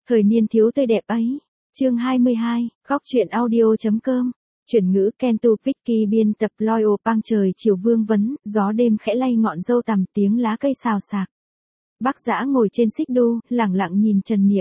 Thời niên thiếu tươi đẹp ấy. Chương 22, góc truyện audio.com. Chuyển ngữ Kentu Vicky biên tập Loyal Pang trời chiều vương vấn, gió đêm khẽ lay ngọn dâu tằm tiếng lá cây xào xạc. Bác Dã ngồi trên xích đu, lẳng lặng nhìn Trần Niệm.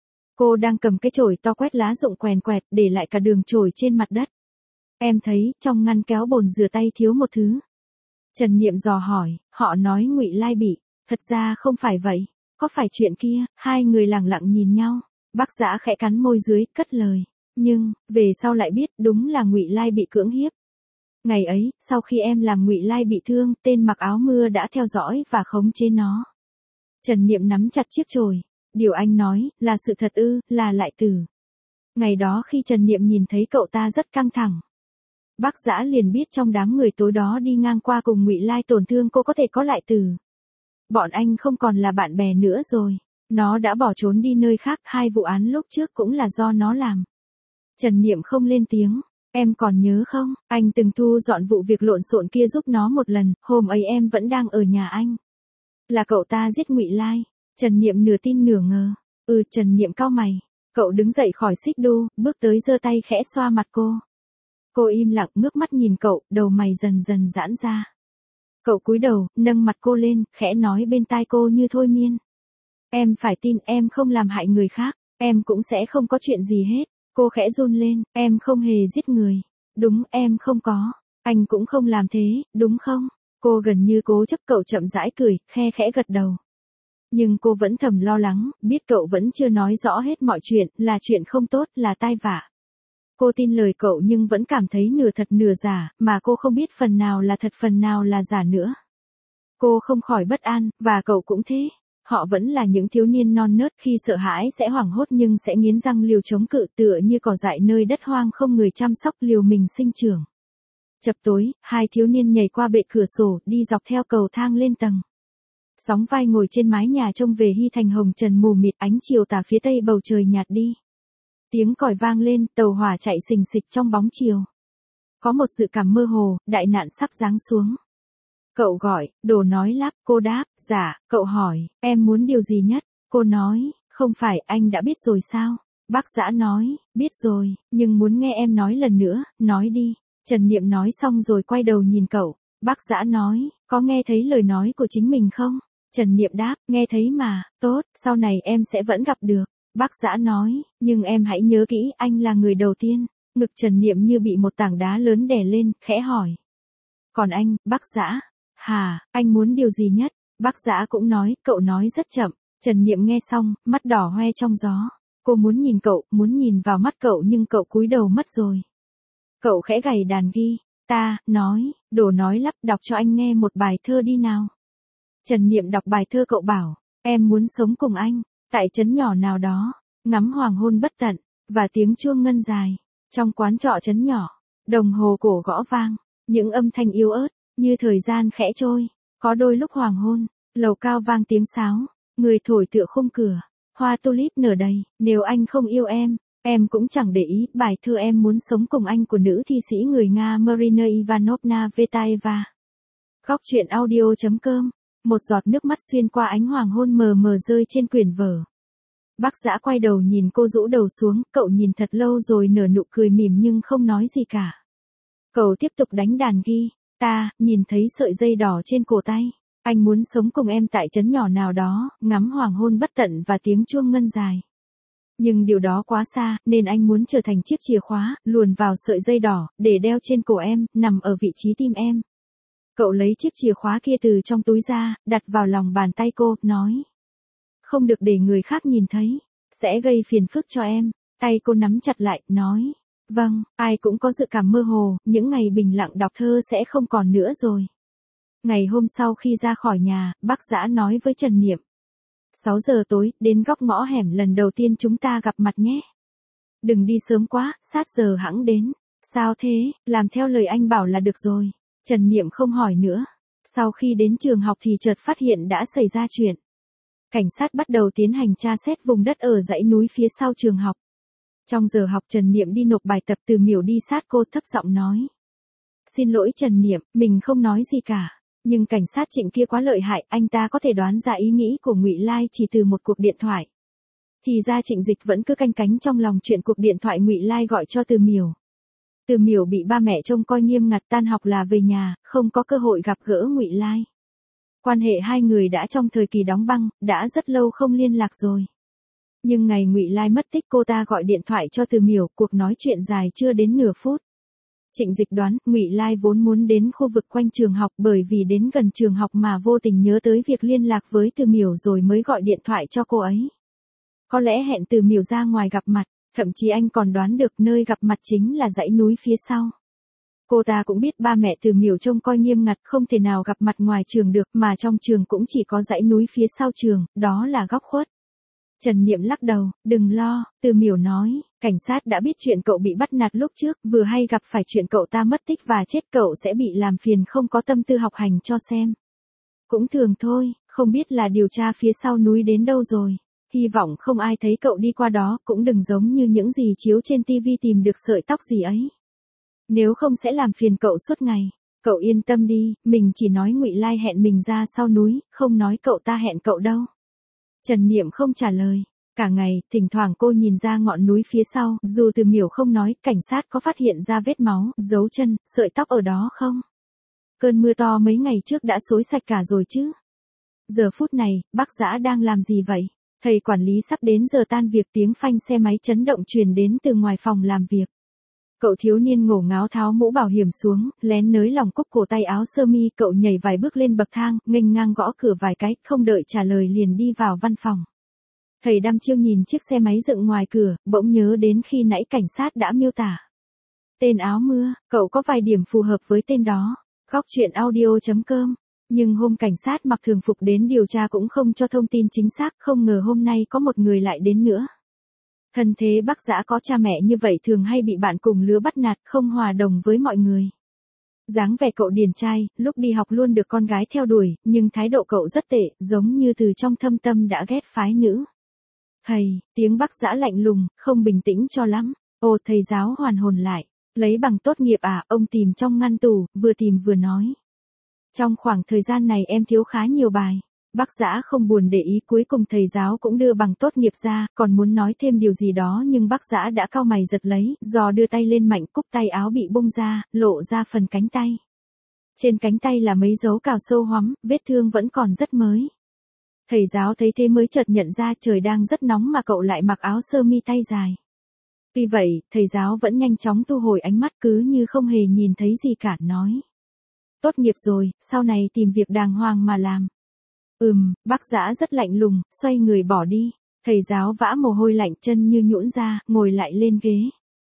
Cô đang cầm cái chổi to quét lá rụng quèn quẹt để lại cả đường chổi trên mặt đất. Em thấy, trong ngăn kéo bồn rửa tay thiếu một thứ. Trần Niệm dò hỏi, họ nói Ngụy Lai bị. Thật ra không phải vậy. Có phải chuyện kia? Hai người lẳng lặng nhìn nhau. Bác Dã khẽ cắn môi dưới, cất lời. Nhưng, về sau lại biết đúng là Ngụy Lai bị cưỡng hiếp. Ngày ấy, sau khi em làm Ngụy Lai bị thương, tên mặc áo mưa đã theo dõi và khống chế nó. Trần Niệm nắm chặt chiếc chổi. Điều anh nói, là sự thật ư, là Lại Tử. Ngày đó khi Trần Niệm nhìn thấy cậu ta rất căng thẳng. Bác Dã liền biết trong đám người tối đó đi ngang qua cùng Ngụy Lai tổn thương cô có thể có Lại Tử. Bọn anh không còn là bạn bè nữa rồi. Nó đã bỏ trốn đi nơi khác, hai vụ án lúc trước cũng là do nó làm. Trần Niệm không lên tiếng. Em còn nhớ không, anh từng thu dọn vụ việc lộn xộn kia giúp nó một lần, hôm ấy em vẫn đang ở nhà anh. Là cậu ta giết Ngụy Lai. Trần Niệm nửa tin nửa ngờ. Trần Niệm cau mày. Cậu đứng dậy khỏi xích đu, bước tới giơ tay khẽ xoa mặt cô. Cô im lặng ngước mắt nhìn cậu, đầu mày dần dần giãn ra. Cậu cúi đầu, nâng mặt cô lên, khẽ nói bên tai cô như thôi miên. Em phải tin em không làm hại người khác, em cũng sẽ không có chuyện gì hết. Cô khẽ run lên, em không hề giết người. Đúng, em không có. Anh cũng không làm thế, đúng không? Cô gần như cố chấp cậu chậm rãi cười, khe khẽ gật đầu. Nhưng cô vẫn thầm lo lắng, biết cậu vẫn chưa nói rõ hết mọi chuyện, là chuyện không tốt, là tai vạ. Cô tin lời cậu nhưng vẫn cảm thấy nửa thật nửa giả, mà cô không biết phần nào là thật phần nào là giả nữa. Cô không khỏi bất an, và cậu cũng thế. Họ vẫn là những thiếu niên non nớt, khi sợ hãi sẽ hoảng hốt nhưng sẽ nghiến răng liều chống cự, tựa như cỏ dại nơi đất hoang không người chăm sóc, liều mình sinh trưởng. Chập tối, hai thiếu niên nhảy qua bệ cửa sổ, đi dọc theo cầu thang lên tầng. Sóng vai ngồi trên mái nhà trông về Hy Thành hồng trần mù mịt, ánh chiều tà phía tây bầu trời nhạt đi. Tiếng còi vang lên, tàu hỏa chạy xình xịch trong bóng chiều. Có một dự cảm mơ hồ, đại nạn sắp giáng xuống. Cậu gọi, Đồ nói lắp, cô đáp, dạ. Cậu hỏi, em muốn điều gì nhất? Cô nói, không phải, anh đã biết rồi sao? Bác Dã nói, biết rồi, nhưng muốn nghe em nói lần nữa, nói đi. Trần Niệm nói xong rồi quay đầu nhìn cậu. Bác Dã nói, có nghe thấy lời nói của chính mình không? Trần Niệm đáp, nghe thấy mà, tốt, sau này em sẽ vẫn gặp được. Bác Dã nói, nhưng em hãy nhớ kỹ, anh là người đầu tiên. Ngực Trần Niệm như bị một tảng đá lớn đè lên, khẽ hỏi. Còn anh, bác Dã? Hà, anh muốn điều gì nhất? Bác Dã cũng nói, cậu nói rất chậm. Trần Niệm nghe xong, mắt đỏ hoe trong gió. Cô muốn nhìn cậu, muốn nhìn vào mắt cậu nhưng cậu cúi đầu mất rồi. Cậu khẽ gảy đàn ghi. Ta, nói, Đồ nói lắp, đọc cho anh nghe một bài thơ đi nào. Trần Niệm đọc bài thơ cậu bảo. Em muốn sống cùng anh, tại trấn nhỏ nào đó, ngắm hoàng hôn bất tận, và tiếng chuông ngân dài. Trong quán trọ trấn nhỏ, đồng hồ cổ gõ vang, những âm thanh yếu ớt, như thời gian khẽ trôi. Có đôi lúc hoàng hôn, lầu cao vang tiếng sáo, người thổi tựa khung cửa, hoa tulip nở đầy. Nếu anh không yêu em cũng chẳng để ý. Bài thơ Em muốn sống cùng anh của nữ thi sĩ người Nga Marina Ivanovna Vetaeva. Góc truyện audio.com. Một giọt nước mắt xuyên qua ánh hoàng hôn mờ mờ rơi trên quyển vở. Bác Dã quay đầu nhìn cô rũ đầu xuống, cậu nhìn thật lâu rồi nở nụ cười mỉm nhưng không nói gì cả. Cậu tiếp tục đánh đàn ghi. Ta, nhìn thấy sợi dây đỏ trên cổ tay. Anh muốn sống cùng em tại trấn nhỏ nào đó, ngắm hoàng hôn bất tận và tiếng chuông ngân dài. Nhưng điều đó quá xa, nên anh muốn trở thành chiếc chìa khóa, luồn vào sợi dây đỏ, để đeo trên cổ em, nằm ở vị trí tim em. Cậu lấy chiếc chìa khóa kia từ trong túi ra, đặt vào lòng bàn tay cô, nói. Không được để người khác nhìn thấy, sẽ gây phiền phức cho em. Tay cô nắm chặt lại, nói. Vâng, ai cũng có dự cảm mơ hồ, những ngày bình lặng đọc thơ sẽ không còn nữa rồi. Ngày hôm sau khi ra khỏi nhà, bác Dã nói với Trần Niệm. 6 giờ tối, đến góc ngõ hẻm lần đầu tiên chúng ta gặp mặt nhé. Đừng đi sớm quá, sát giờ hẵng đến. Sao thế, làm theo lời anh bảo là được rồi. Trần Niệm không hỏi nữa. Sau khi đến trường học thì chợt phát hiện đã xảy ra chuyện. Cảnh sát bắt đầu tiến hành tra xét vùng đất ở dãy núi phía sau trường học. Trong giờ học Trần Niệm đi nộp bài tập, Từ Miểu đi sát cô thấp giọng nói. Xin lỗi Trần Niệm, mình không nói gì cả. Nhưng cảnh sát Trịnh kia quá lợi hại, anh ta có thể đoán ra ý nghĩ của Ngụy Lai chỉ từ một cuộc điện thoại. Thì ra Trịnh Dịch vẫn cứ canh cánh trong lòng chuyện cuộc điện thoại Ngụy Lai gọi cho Từ Miểu. Từ Miểu bị ba mẹ trông coi nghiêm ngặt, tan học là về nhà, không có cơ hội gặp gỡ Ngụy Lai. Quan hệ hai người đã trong thời kỳ đóng băng, đã rất lâu không liên lạc rồi. Nhưng ngày Ngụy Lai mất tích cô ta gọi điện thoại cho Từ Miểu, cuộc nói chuyện dài chưa đến nửa phút. Trịnh Dịch đoán Ngụy Lai vốn muốn đến khu vực quanh trường học, bởi vì đến gần trường học mà vô tình nhớ tới việc liên lạc với Từ Miểu rồi mới gọi điện thoại cho cô ấy. Có lẽ hẹn Từ Miểu ra ngoài gặp mặt, thậm chí anh còn đoán được nơi gặp mặt chính là dãy núi phía sau. Cô ta cũng biết ba mẹ Từ Miểu trông coi nghiêm ngặt, không thể nào gặp mặt ngoài trường được, mà trong trường cũng chỉ có dãy núi phía sau trường, đó là góc khuất. Trần Niệm lắc đầu, đừng lo, Từ Miểu nói, cảnh sát đã biết chuyện cậu bị bắt nạt lúc trước, vừa hay gặp phải chuyện cậu ta mất tích và chết, cậu sẽ bị làm phiền, không có tâm tư học hành cho xem. Cũng thường thôi, không biết là điều tra phía sau núi đến đâu rồi. Hy vọng không ai thấy cậu đi qua đó, cũng đừng giống như những gì chiếu trên TV tìm được sợi tóc gì ấy. Nếu không sẽ làm phiền cậu suốt ngày. Cậu yên tâm đi, mình chỉ nói Ngụy Lai hẹn mình ra sau núi, không nói cậu ta hẹn cậu đâu. Trần Niệm không trả lời. Cả ngày, thỉnh thoảng cô nhìn ra ngọn núi phía sau, dù Từ Miểu không nói, cảnh sát có phát hiện ra vết máu, dấu chân, sợi tóc ở đó không? Cơn mưa to mấy ngày trước đã xối sạch cả rồi chứ? Giờ phút này, bác Dã đang làm gì vậy? Thầy quản lý sắp đến giờ tan việc, tiếng phanh xe máy chấn động truyền đến từ ngoài phòng làm việc. Cậu thiếu niên ngổ ngáo tháo mũ bảo hiểm xuống, lén nới lỏng cúc cổ tay áo sơ mi, cậu nhảy vài bước lên bậc thang, nghênh ngang gõ cửa vài cái, không đợi trả lời liền đi vào văn phòng. Thầy đăm chiêu nhìn chiếc xe máy dựng ngoài cửa, bỗng nhớ đến khi nãy cảnh sát đã miêu tả. Tên áo mưa, cậu có vài điểm phù hợp với tên đó. Góc chuyện audio.com. Nhưng hôm cảnh sát mặc thường phục đến điều tra cũng không cho thông tin chính xác, không ngờ hôm nay có một người lại đến nữa. Thân thế bác Dã có cha mẹ như vậy thường hay bị bạn cùng lứa bắt nạt, không hòa đồng với mọi người. Dáng vẻ cậu điển trai, lúc đi học luôn được con gái theo đuổi, nhưng thái độ cậu rất tệ, giống như từ trong thâm tâm đã ghét phái nữ. Thầy, tiếng bác Dã lạnh lùng, không bình tĩnh cho lắm. Ồ, thầy giáo hoàn hồn lại. Lấy bằng tốt nghiệp à, ông tìm trong ngăn tủ, vừa tìm vừa nói. Trong khoảng thời gian này em thiếu khá nhiều bài. Bác Dã không buồn để ý, cuối cùng thầy giáo cũng đưa bằng tốt nghiệp ra, còn muốn nói thêm điều gì đó nhưng bác Dã đã cau mày giật lấy, giò đưa tay lên mạnh, cúc tay áo bị bung ra, lộ ra phần cánh tay. Trên cánh tay là mấy dấu cào sâu hoắm, vết thương vẫn còn rất mới. Thầy giáo thấy thế mới chợt nhận ra trời đang rất nóng mà cậu lại mặc áo sơ mi tay dài. Tuy vậy, thầy giáo vẫn nhanh chóng thu hồi ánh mắt, cứ như không hề nhìn thấy gì cả, nói. Tốt nghiệp rồi, sau này tìm việc đàng hoàng mà làm. Bác Dã rất lạnh lùng, xoay người bỏ đi. Thầy giáo vã mồ hôi lạnh, chân như nhũn ra, ngồi lại lên ghế.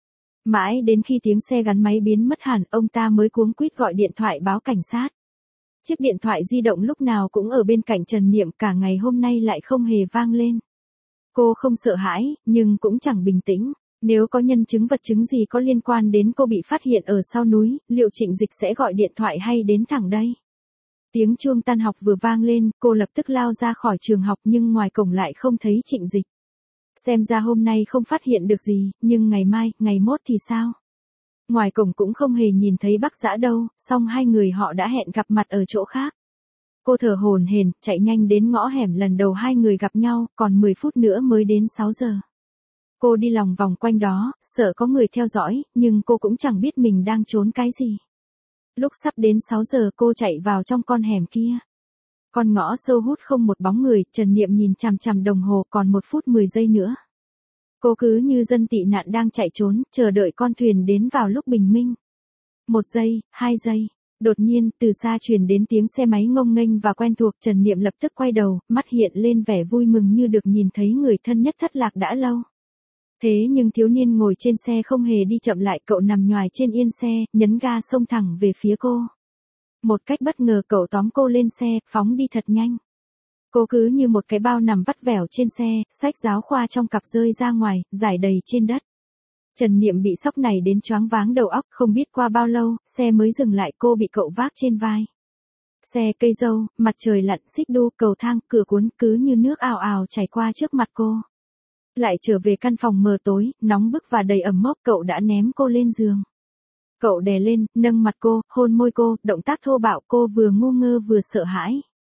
Mãi đến khi tiếng xe gắn máy biến mất hẳn, ông ta mới cuống quýt gọi điện thoại báo cảnh sát. Chiếc điện thoại di động lúc nào cũng ở bên cạnh Trần Niệm, cả ngày hôm nay lại không hề vang lên. Cô không sợ hãi, nhưng cũng chẳng bình tĩnh. Nếu có nhân chứng vật chứng gì có liên quan đến cô bị phát hiện ở sau núi, liệu Trịnh Dịch sẽ gọi điện thoại hay đến thẳng đây? Tiếng chuông tan học vừa vang lên, cô lập tức lao ra khỏi trường học nhưng ngoài cổng lại không thấy Trịnh Dịch. Xem ra hôm nay không phát hiện được gì, nhưng ngày mai, ngày mốt thì sao? Ngoài cổng cũng không hề nhìn thấy bác Dã đâu, song hai người họ đã hẹn gặp mặt ở chỗ khác. Cô thở hổn hển, chạy nhanh đến ngõ hẻm lần đầu hai người gặp nhau, còn 10 phút nữa mới đến 6 giờ. Cô đi lòng vòng quanh đó, sợ có người theo dõi, nhưng cô cũng chẳng biết mình đang trốn cái gì. Lúc sắp đến 6 giờ cô chạy vào trong con hẻm kia. Con ngõ sâu hút không một bóng người, Trần Niệm nhìn chằm chằm đồng hồ, còn 1 phút 10 giây nữa. Cô cứ như dân tị nạn đang chạy trốn, chờ đợi con thuyền đến vào lúc bình minh. 1 giây, 2 giây. Đột nhiên, từ xa truyền đến tiếng xe máy ngông nghênh và quen thuộc, Trần Niệm lập tức quay đầu, mắt hiện lên vẻ vui mừng như được nhìn thấy người thân nhất thất lạc đã lâu. Thế nhưng thiếu niên ngồi trên xe không hề đi chậm lại, cậu nằm nhoài trên yên xe, nhấn ga xông thẳng về phía cô. Một cách bất ngờ cậu tóm cô lên xe, phóng đi thật nhanh. Cô cứ như một cái bao nằm vắt vẻo trên xe, sách giáo khoa trong cặp rơi ra ngoài, rải đầy trên đất. Trần Niệm bị sốc này đến choáng váng đầu óc, không biết qua bao lâu, xe mới dừng lại, cô bị cậu vác trên vai. Xe, cây dâu, mặt trời lặn, xích đu, cầu thang, cửa cuốn, cứ như nước ào ào chảy qua trước mặt cô. Lại trở về căn phòng mờ tối, nóng bức và đầy ẩm mốc, cậu đã ném cô lên giường. Cậu đè lên, nâng mặt cô, hôn môi cô, động tác thô bạo, cô vừa ngu ngơ vừa sợ hãi.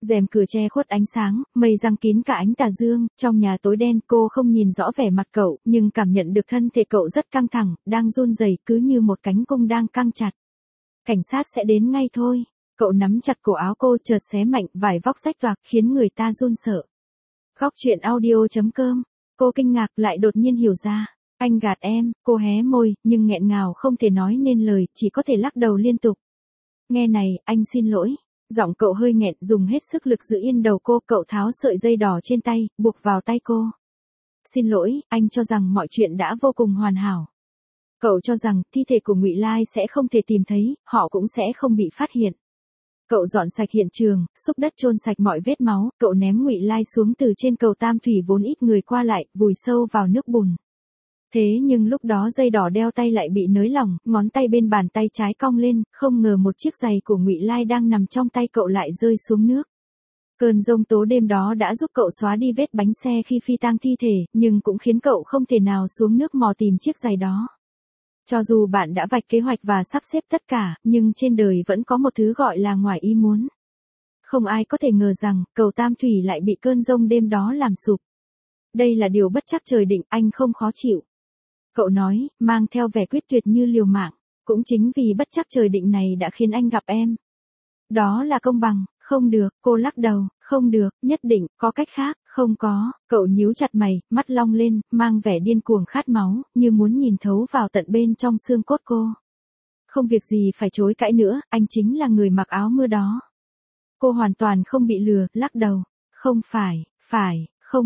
Rèm cửa che khuất ánh sáng, mây giăng kín cả ánh tà dương, trong nhà tối đen cô không nhìn rõ vẻ mặt cậu, nhưng cảm nhận được thân thể cậu rất căng thẳng, đang run rẩy cứ như một cánh cung đang căng chặt. Cảnh sát sẽ đến ngay thôi. Cậu nắm chặt cổ áo cô chợt xé mạnh, vải vóc rách toạc khiến người ta run sợ. Góc truyện audio.com. Cô kinh ngạc lại đột nhiên hiểu ra. Anh gạt em, cô hé môi, nhưng nghẹn ngào không thể nói nên lời, chỉ có thể lắc đầu liên tục. Nghe này, anh xin lỗi. Giọng cậu hơi nghẹn, dùng hết sức lực giữ yên đầu cô, cậu tháo sợi dây đỏ trên tay, buộc vào tay cô. Xin lỗi, anh cho rằng mọi chuyện đã vô cùng hoàn hảo. Cậu cho rằng thi thể của Ngụy Lai sẽ không thể tìm thấy, họ cũng sẽ không bị phát hiện. Cậu dọn sạch hiện trường, xúc đất chôn sạch mọi vết máu, cậu ném Ngụy Lai xuống từ trên cầu Tam Thủy vốn ít người qua lại, vùi sâu vào nước bùn. Thế nhưng lúc đó dây đỏ đeo tay lại bị nới lỏng, ngón tay bên bàn tay trái cong lên, không ngờ một chiếc giày của Ngụy Lai đang nằm trong tay cậu lại rơi xuống nước. Cơn giông tố đêm đó đã giúp cậu xóa đi vết bánh xe khi phi tang thi thể, nhưng cũng khiến cậu không thể nào xuống nước mò tìm chiếc giày đó. Cho dù bạn đã vạch kế hoạch và sắp xếp tất cả, nhưng trên đời vẫn có một thứ gọi là ngoài ý muốn. Không ai có thể ngờ rằng, cầu Tam Thủy lại bị cơn giông đêm đó làm sụp. Đây là điều bất trắc trời định, anh không khó chịu. Cậu nói, mang theo vẻ quyết tuyệt như liều mạng. Cũng chính vì bất trắc trời định này đã khiến anh gặp em. Đó là công bằng, không được, cô lắc đầu, không được, nhất định, có cách khác, không có, cậu nhíu chặt mày, mắt long lên, mang vẻ điên cuồng khát máu, như muốn nhìn thấu vào tận bên trong xương cốt cô. Không việc gì phải chối cãi nữa, anh chính là người mặc áo mưa đó. Cô hoàn toàn không bị lừa, lắc đầu, không phải, không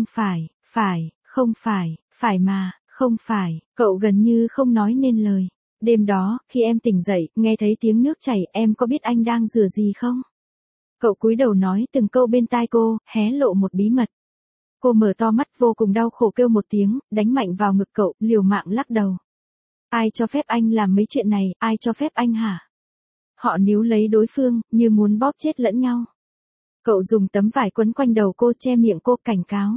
phải mà, không phải, cậu gần như không nói nên lời. Đêm đó, khi em tỉnh dậy, nghe thấy tiếng nước chảy, em có biết anh đang rửa gì không? Cậu cúi đầu nói từng câu bên tai cô, hé lộ một bí mật. Cô mở to mắt vô cùng đau khổ kêu một tiếng, đánh mạnh vào ngực cậu, liều mạng lắc đầu. Ai cho phép anh làm mấy chuyện này, ai cho phép anh hả? Họ níu lấy đối phương, như muốn bóp chết lẫn nhau. Cậu dùng tấm vải quấn quanh đầu cô, che miệng cô, cảnh cáo.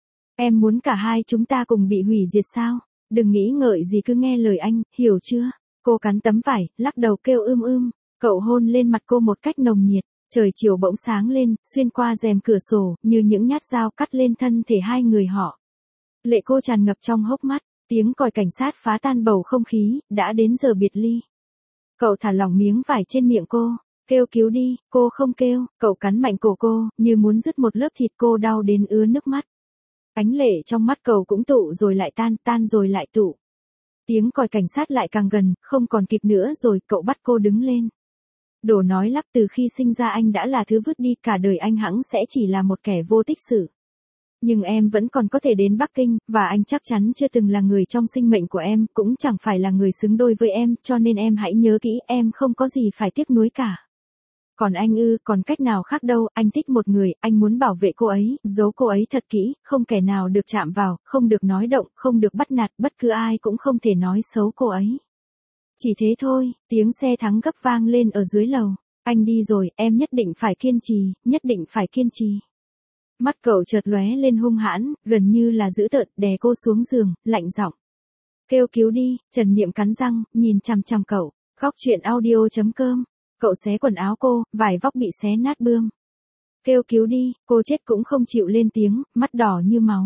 Em muốn cả hai chúng ta cùng bị hủy diệt sao? Đừng nghĩ ngợi gì, cứ nghe lời anh, hiểu chưa? Cô cắn tấm vải, lắc đầu kêu Cậu hôn lên mặt cô một cách nồng nhiệt. Trời chiều bỗng sáng lên, xuyên qua rèm cửa sổ, như những nhát dao cắt lên thân thể hai người họ. Lệ cô tràn ngập trong hốc mắt, tiếng còi cảnh sát phá tan bầu không khí, đã đến giờ biệt ly. Cậu thả lỏng miếng vải trên miệng cô, kêu cứu đi, cô không kêu, cậu cắn mạnh cổ cô, như muốn rứt một lớp thịt, cô đau đến ứa nước mắt. Ánh lệ trong mắt cậu cũng tụ rồi lại tan, tan rồi lại tụ. Tiếng còi cảnh sát lại càng gần, không còn kịp nữa rồi, cậu bắt cô đứng lên. Đồ nói lắp, từ khi sinh ra anh đã là thứ vứt đi, cả đời anh hẵng sẽ chỉ là một kẻ vô tích sự. Nhưng em vẫn còn có thể đến Bắc Kinh, và anh chắc chắn chưa từng là người trong sinh mệnh của em, cũng chẳng phải là người xứng đôi với em, cho nên em hãy nhớ kỹ, em không có gì phải tiếc nuối cả. Còn anh còn cách nào khác đâu, anh thích một người, anh muốn bảo vệ cô ấy, giấu cô ấy thật kỹ, không kẻ nào được chạm vào, không được nói động, không được bắt nạt, bất cứ ai cũng không thể nói xấu cô ấy. Chỉ thế thôi, tiếng xe thắng gấp vang lên ở dưới lầu. Anh đi rồi, em nhất định phải kiên trì, nhất định phải kiên trì. Mắt cậu chợt lóe lên hung hãn, gần như là dữ tợn, đè cô xuống giường, lạnh giọng. Kêu cứu đi, Trần Niệm cắn răng, nhìn chằm chằm cậu. Góc truyện audio.com. Cậu xé quần áo cô, vải vóc bị xé nát bươm. Kêu cứu đi, cô chết cũng không chịu lên tiếng, mắt đỏ như máu.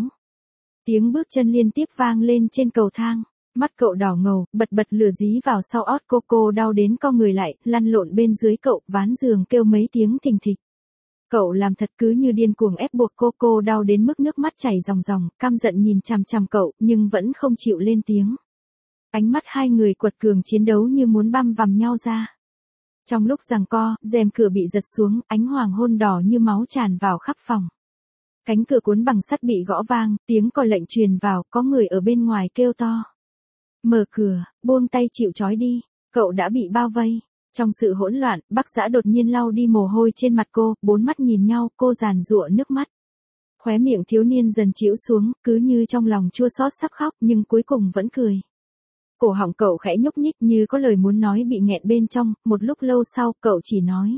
Tiếng bước chân liên tiếp vang lên trên cầu thang. Mắt cậu đỏ ngầu, bật bật lửa dí vào sau ót cô đau đến co người lại, lăn lộn bên dưới cậu, ván giường kêu mấy tiếng thình thịch. Cậu làm thật cứ như điên cuồng ép buộc cô đau đến mức nước mắt chảy ròng ròng, căm giận nhìn chằm chằm cậu, nhưng vẫn không chịu lên tiếng. Ánh mắt hai người quật cường chiến đấu như muốn băm vằm nhau ra. Trong lúc giằng co, rèm cửa bị giật xuống, ánh hoàng hôn đỏ như máu tràn vào khắp phòng. Cánh cửa cuốn bằng sắt bị gõ vang, tiếng còi lệnh truyền vào, có người ở bên ngoài kêu to. Mở cửa, buông tay chịu trói đi, cậu đã bị bao vây. Trong sự hỗn loạn, Bắc Dã đột nhiên lau đi mồ hôi trên mặt cô, bốn mắt nhìn nhau, cô giàn giụa nước mắt. Khóe miệng thiếu niên dần chĩu xuống, cứ như trong lòng chua xót sắp khóc, nhưng cuối cùng vẫn cười. Cổ họng cậu khẽ nhúc nhích như có lời muốn nói bị nghẹn bên trong, một lúc lâu sau, cậu chỉ nói.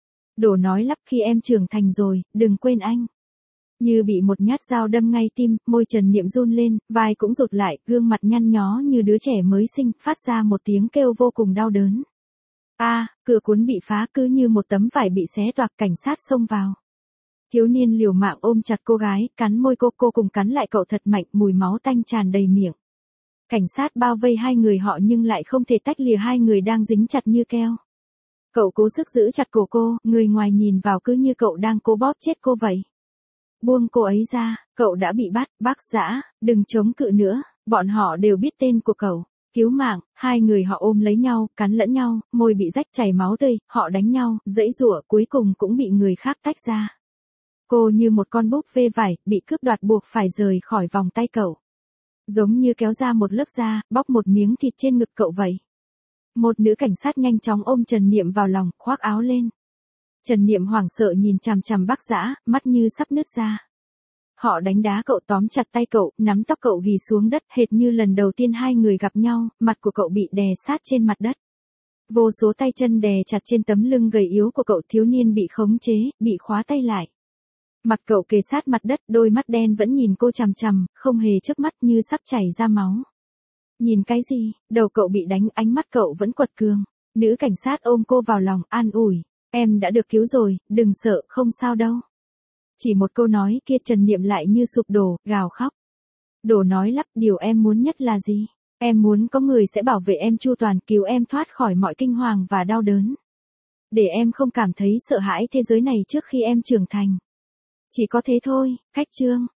Đồ nói lắp, khi em trưởng thành rồi, đừng quên anh. Như bị một nhát dao đâm ngay tim, môi Trần Niệm run lên, vai cũng rụt lại, gương mặt nhăn nhó như đứa trẻ mới sinh, phát ra một tiếng kêu vô cùng đau đớn. Cửa cuốn bị phá, cứ như một tấm vải bị xé toạc, cảnh sát xông vào. Thiếu niên liều mạng ôm chặt cô gái, cắn môi cô cùng cắn lại cậu thật mạnh, mùi máu tanh tràn đầy miệng. Cảnh sát bao vây hai người họ nhưng lại không thể tách lìa hai người đang dính chặt như keo. Cậu cố sức giữ chặt cổ cô, người ngoài nhìn vào cứ như cậu đang cố bóp chết cô vậy. Buông cô ấy ra, cậu đã bị bắt, bác Dã, đừng chống cự nữa, bọn họ đều biết tên của cậu. Cứu mạng, hai người họ ôm lấy nhau, cắn lẫn nhau, môi bị rách chảy máu tươi, họ đánh nhau, giãy giụa, cuối cùng cũng bị người khác tách ra. Cô như một con búp bê vải, bị cướp đoạt buộc phải rời khỏi vòng tay cậu. Giống như kéo ra một lớp da, bóc một miếng thịt trên ngực cậu vậy. Một nữ cảnh sát nhanh chóng ôm Trần Niệm vào lòng, khoác áo lên. Trần Niệm hoảng sợ nhìn chằm chằm bác Dã, mắt như sắp nứt ra. Họ đánh đá cậu, tóm chặt tay cậu, nắm tóc cậu ghì xuống đất, hệt như lần đầu tiên hai người gặp nhau, mặt của cậu bị đè sát trên mặt đất. Vô số tay chân đè chặt trên tấm lưng gầy yếu của cậu, thiếu niên bị khống chế, bị khóa tay lại. Mặt cậu kề sát mặt đất, đôi mắt đen vẫn nhìn cô chằm chằm, không hề chớp mắt như sắp chảy ra máu. Nhìn cái gì, đầu cậu bị đánh, ánh mắt cậu vẫn quật cường. Nữ cảnh sát ôm cô vào lòng, an ủi. Em đã được cứu rồi, đừng sợ, không sao đâu. Chỉ một câu nói kia Trần Niệm lại như sụp đổ, gào khóc. Đổ nói lắp, điều em muốn nhất là gì? Em muốn có người sẽ bảo vệ em chu toàn, cứu em thoát khỏi mọi kinh hoàng và đau đớn. Để em không cảm thấy sợ hãi thế giới này trước khi em trưởng thành. Chỉ có thế thôi, khách chương.